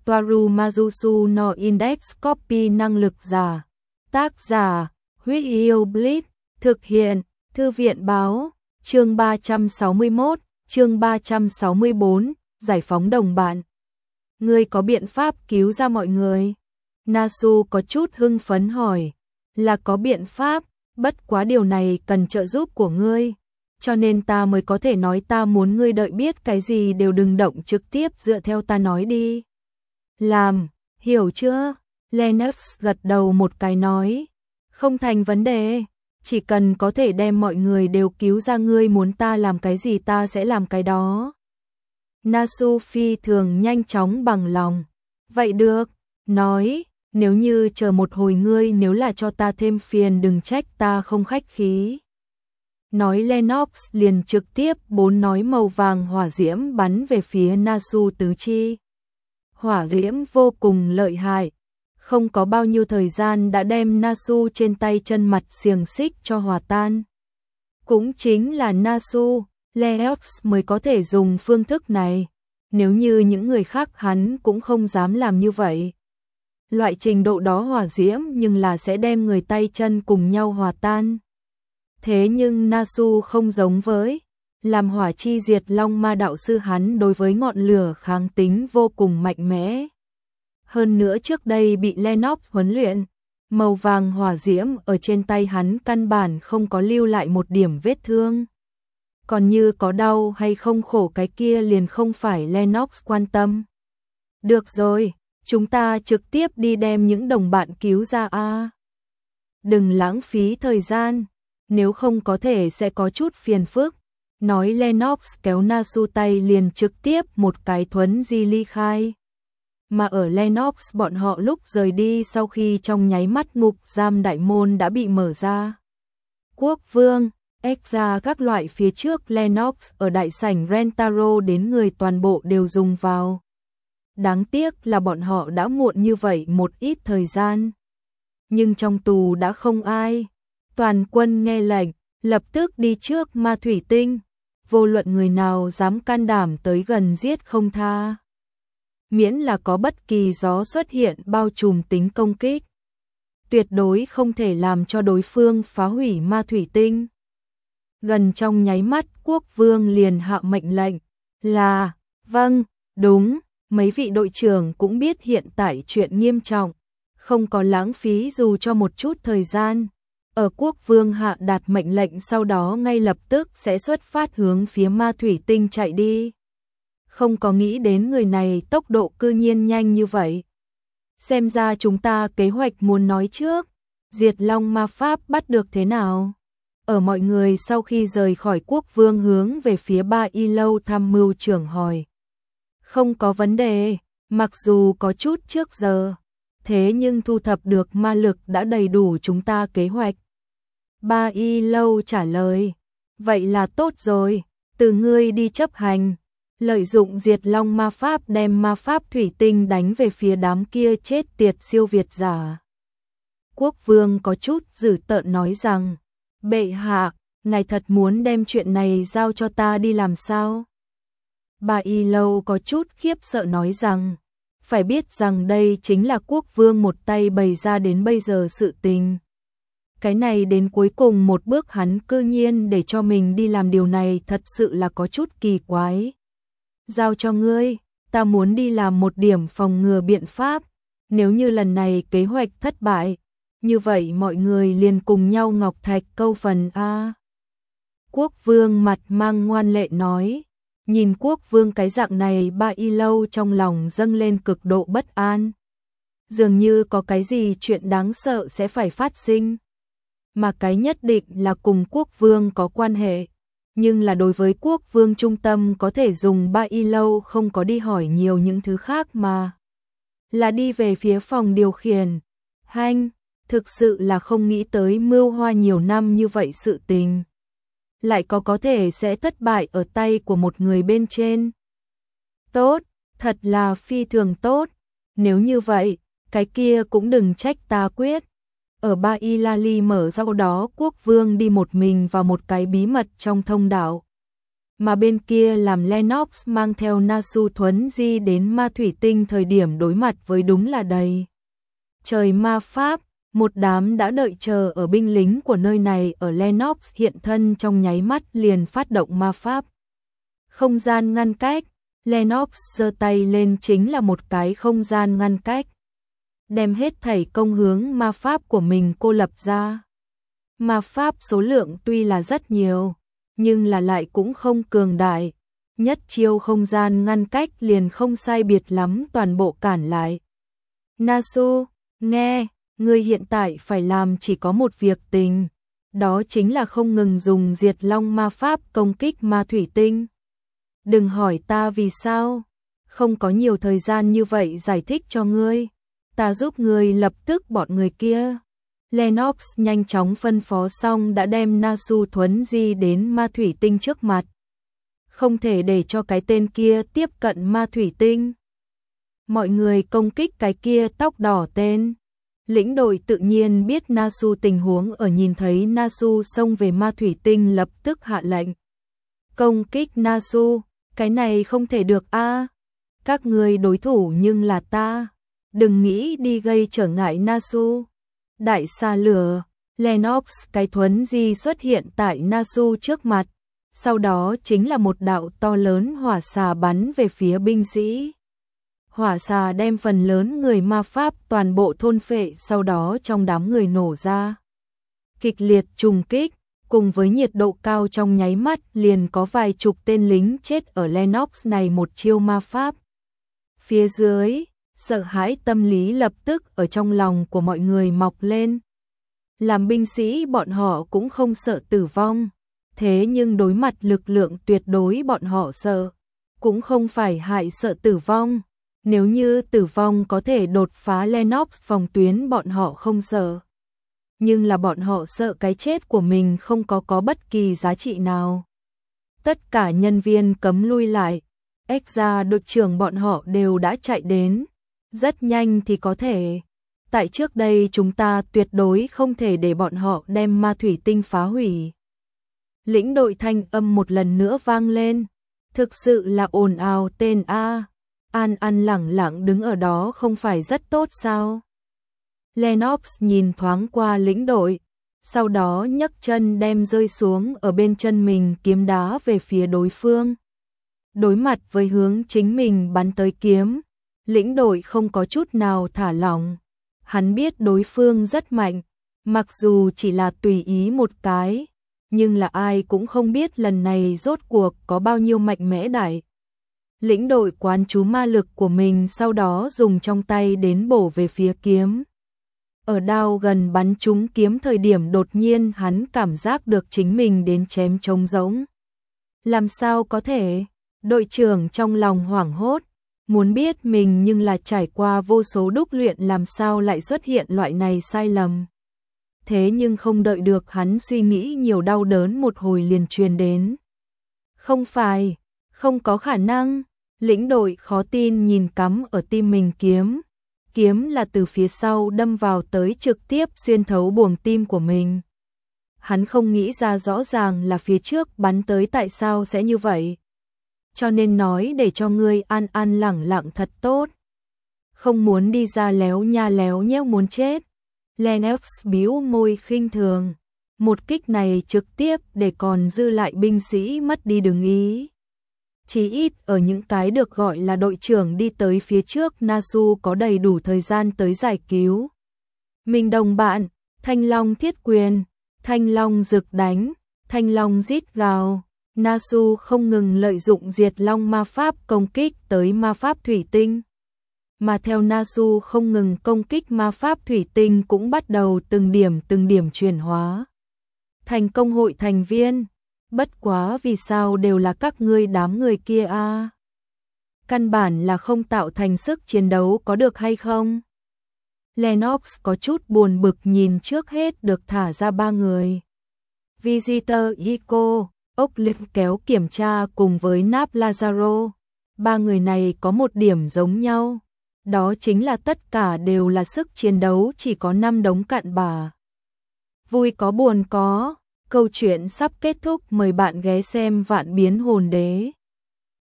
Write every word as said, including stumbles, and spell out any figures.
Toaru Majusu no Index Copy năng lực giả. Tác giả, Huyết Yêu Blitz, thực hiện, Thư viện báo, chương ba trăm sáu mươi mốt, chương ba trăm sáu mươi bốn, giải phóng đồng bạn. Ngươi có biện pháp cứu ra mọi người? Nasu có chút hưng phấn hỏi. Là có biện pháp, bất quá điều này cần trợ giúp của ngươi. Cho nên ta mới có thể nói ta muốn ngươi đợi biết cái gì đều đừng động trực tiếp dựa theo ta nói đi. Làm, hiểu chưa? Lennox gật đầu một cái nói. Không thành vấn đề, chỉ cần có thể đem mọi người đều cứu ra ngươi muốn ta làm cái gì ta sẽ làm cái đó. Nasu phi thường nhanh chóng bằng lòng. Vậy được, nói, nếu như chờ một hồi ngươi nếu là cho ta thêm phiền đừng trách ta không khách khí. Nói Lennox liền trực tiếp bốn nói màu vàng hỏa diễm bắn về phía Nasu tứ chi. Hỏa diễm vô cùng lợi hại, không có bao nhiêu thời gian đã đem Nasu trên tay chân mặt xiềng xích cho hòa tan. Cũng chính là Nasu, Lennox mới có thể dùng phương thức này, nếu như những người khác hắn cũng không dám làm như vậy. Loại trình độ đó hỏa diễm nhưng là sẽ đem người tay chân cùng nhau hòa tan. Thế nhưng Nasu không giống với, làm hỏa chi diệt long ma đạo sư hắn đối với ngọn lửa kháng tính vô cùng mạnh mẽ. Hơn nữa trước đây bị Lennox huấn luyện, màu vàng hỏa diễm ở trên tay hắn căn bản không có lưu lại một điểm vết thương. Còn như có đau hay không khổ cái kia liền không phải Lennox quan tâm. Được rồi, chúng ta trực tiếp đi đem những đồng bạn cứu ra a. Đừng lãng phí thời gian, nếu không có thể sẽ có chút phiền phức. Nói Lennox kéo Nasu tay liền trực tiếp một cái thuấn di ly khai. Mà ở Lennox bọn họ lúc rời đi sau khi trong nháy mắt ngục giam đại môn đã bị mở ra. Quốc vương, Extra các loại phía trước Lennox ở đại sảnh Rentaro đến người toàn bộ đều dùng vào. Đáng tiếc là bọn họ đã muộn như vậy một ít thời gian. Nhưng trong tù đã không ai. Toàn quân nghe lệnh, lập tức đi trước ma thủy tinh. Vô luận người nào dám can đảm tới gần giết không tha. Miễn là có bất kỳ gió xuất hiện bao trùm tính công kích. Tuyệt đối không thể làm cho đối phương phá hủy ma thủy tinh. Gần trong nháy mắt quốc vương liền hạ mệnh lệnh là, vâng, đúng, mấy vị đội trưởng cũng biết hiện tại chuyện nghiêm trọng, không có lãng phí dù cho một chút thời gian. Ở quốc vương hạ đạt mệnh lệnh sau đó ngay lập tức sẽ xuất phát hướng phía ma thủy tinh chạy đi. Không có nghĩ đến người này tốc độ cư nhiên nhanh như vậy. Xem ra chúng ta kế hoạch muốn nói trước, diệt long ma pháp bắt được thế nào? Ở mọi người sau khi rời khỏi quốc vương hướng về phía Ba Y Lâu tham mưu trưởng hỏi. Không có vấn đề, mặc dù có chút trước giờ, thế nhưng thu thập được ma lực đã đầy đủ chúng ta kế hoạch. Ba Y Lâu trả lời, vậy là tốt rồi, từ ngươi đi chấp hành, lợi dụng diệt long ma pháp đem ma pháp thủy tinh đánh về phía đám kia chết tiệt siêu việt giả. Quốc vương có chút dữ tợn nói rằng, bệ hạ, ngài thật muốn đem chuyện này giao cho ta đi làm sao? Ba Y Lâu có chút khiếp sợ nói rằng, phải biết rằng đây chính là quốc vương một tay bày ra đến bây giờ sự tình. Cái này đến cuối cùng một bước hắn cư nhiên để cho mình đi làm điều này thật sự là có chút kỳ quái. Giao cho ngươi, ta muốn đi làm một điểm phòng ngừa biện pháp, nếu như lần này kế hoạch thất bại, như vậy mọi người liền cùng nhau ngọc thạch câu phần a. Quốc vương mặt mang ngoan lệ nói, nhìn quốc vương cái dạng này Ba Y Lâu trong lòng dâng lên cực độ bất an. Dường như có cái gì chuyện đáng sợ sẽ phải phát sinh. Mà cái nhất định là cùng quốc vương có quan hệ. Nhưng là đối với quốc vương trung tâm có thể dùng Ba Y Lâu không có đi hỏi nhiều những thứ khác mà. Là đi về phía phòng điều khiển. Hanh, thực sự là không nghĩ tới mưu hoa nhiều năm như vậy sự tình. Lại có có thể sẽ thất bại ở tay của một người bên trên. Tốt, thật là phi thường tốt. Nếu như vậy, cái kia cũng đừng trách ta quyết. Ở Ba Y Lali mở sau đó quốc vương đi một mình vào một cái bí mật trong thông đạo. mà bên kia làm Lennox mang theo Nasu thuấn di đến ma thủy tinh thời điểm đối mặt với đúng là đầy trời ma pháp, một đám đã đợi chờ ở binh lính của nơi này ở Lennox hiện thân trong nháy mắt liền phát động ma pháp. Không gian ngăn cách, Lennox giơ tay lên chính là một cái không gian ngăn cách. Đem hết thảy công hướng ma pháp của mình cô lập ra. Ma pháp số lượng tuy là rất nhiều, nhưng là lại cũng không cường đại. Nhất chiêu không gian ngăn cách liền không sai biệt lắm toàn bộ cản lại. Nasu, nghe, ngươi hiện tại phải làm chỉ có một việc tình. Đó chính là không ngừng dùng diệt long ma pháp công kích ma thủy tinh. Đừng hỏi ta vì sao, không có nhiều thời gian như vậy giải thích cho ngươi. Ta giúp ngươi lập tức bọn người kia. Lennox nhanh chóng phân phó xong đã đem Nasu thuấn di đến ma thủy tinh trước mặt. Không thể để cho cái tên kia tiếp cận ma thủy tinh. Mọi người công kích cái kia tóc đỏ tên. Lĩnh đội tự nhiên biết Nasu tình huống ở nhìn thấy Nasu xông về ma thủy tinh lập tức hạ lệnh. Công kích Nasu, cái này không thể được a. Các người đối thủ nhưng là ta. Đừng nghĩ đi gây trở ngại Nasu. Đại xa lửa, Lennox cái thuấn di xuất hiện tại Nasu trước mặt. Sau đó chính là một đạo to lớn hỏa xà bắn về phía binh sĩ. Hỏa xà đem phần lớn người ma pháp toàn bộ thôn phệ, sau đó trong đám người nổ ra. Kịch liệt trùng kích, cùng với nhiệt độ cao trong nháy mắt liền có vài chục tên lính chết ở Lennox này một chiêu ma pháp. Phía dưới, sợ hãi tâm lý lập tức ở trong lòng của mọi người mọc lên. Làm binh sĩ bọn họ cũng không sợ tử vong, thế nhưng đối mặt lực lượng tuyệt đối bọn họ sợ, cũng không phải hại sợ tử vong. Nếu như tử vong có thể đột phá Lennox phòng tuyến bọn họ không sợ. Nhưng là bọn họ sợ cái chết của mình không có có bất kỳ giá trị nào. Tất cả nhân viên cấm lui lại, Extra đội trưởng bọn họ đều đã chạy đến. Rất nhanh thì có thể. Tại trước đây chúng ta tuyệt đối không thể để bọn họ đem ma thủy tinh phá hủy. Lĩnh đội thanh âm một lần nữa vang lên. Thực sự là ồn ào tên A. An An lẳng lặng đứng ở đó không phải rất tốt sao? Lennox nhìn thoáng qua lĩnh đội, sau đó nhấc chân đem rơi xuống ở bên chân mình kiếm đá về phía đối phương. Đối mặt với hướng chính mình bắn tới kiếm, lĩnh đội không có chút nào thả lỏng. Hắn biết đối phương rất mạnh, mặc dù chỉ là tùy ý một cái, nhưng là ai cũng không biết lần này rốt cuộc có bao nhiêu mạnh mẽ đại. Lĩnh đội quán chú ma lực của mình sau đó dùng trong tay đến bổ về phía kiếm. Ở đao gần bắn trúng kiếm thời điểm đột nhiên hắn cảm giác được chính mình đến chém trống rỗng. Làm sao có thể? Đội trưởng trong lòng hoảng hốt, muốn biết mình nhưng là trải qua vô số đúc luyện làm sao lại xuất hiện loại này sai lầm. Thế nhưng không đợi được hắn suy nghĩ nhiều đau đớn một hồi liền truyền đến. Không phải, không có khả năng. Lĩnh đội khó tin nhìn cắm ở tim mình kiếm. Kiếm là từ phía sau đâm vào tới trực tiếp xuyên thấu buồng tim của mình. Hắn không nghĩ ra rõ ràng là phía trước bắn tới tại sao sẽ như vậy. Cho nên nói để cho ngươi an an lẳng lặng thật tốt. Không muốn đi ra léo nha léo nhéo muốn chết. Lennox bĩu môi khinh thường. Một kích này trực tiếp để còn dư lại binh sĩ mất đi đường ý. Chỉ ít ở những cái được gọi là đội trưởng đi tới phía trước Nasu có đầy đủ thời gian tới giải cứu. Mình đồng bạn, Thanh Long thiết quyền, Thanh Long rực đánh, Thanh Long rít gào. Nasu không ngừng lợi dụng diệt long ma pháp công kích tới ma pháp thủy tinh. Mà theo Nasu không ngừng công kích ma pháp thủy tinh cũng bắt đầu từng điểm từng điểm chuyển hóa. Thành công hội thành viên. Bất quá vì sao đều là các ngươi đám người kia a? À? Căn bản là không tạo thành sức chiến đấu có được hay không? Lennox có chút buồn bực nhìn trước hết được thả ra ba người. Visitor Ico, ốc liệt kéo kiểm tra cùng với Nap Lazaro. Ba người này có một điểm giống nhau. Đó chính là tất cả đều là sức chiến đấu chỉ có năm đống cặn bà. Vui có buồn có. Câu chuyện sắp kết thúc, mời bạn ghé xem Vạn Biến Hồn Đế.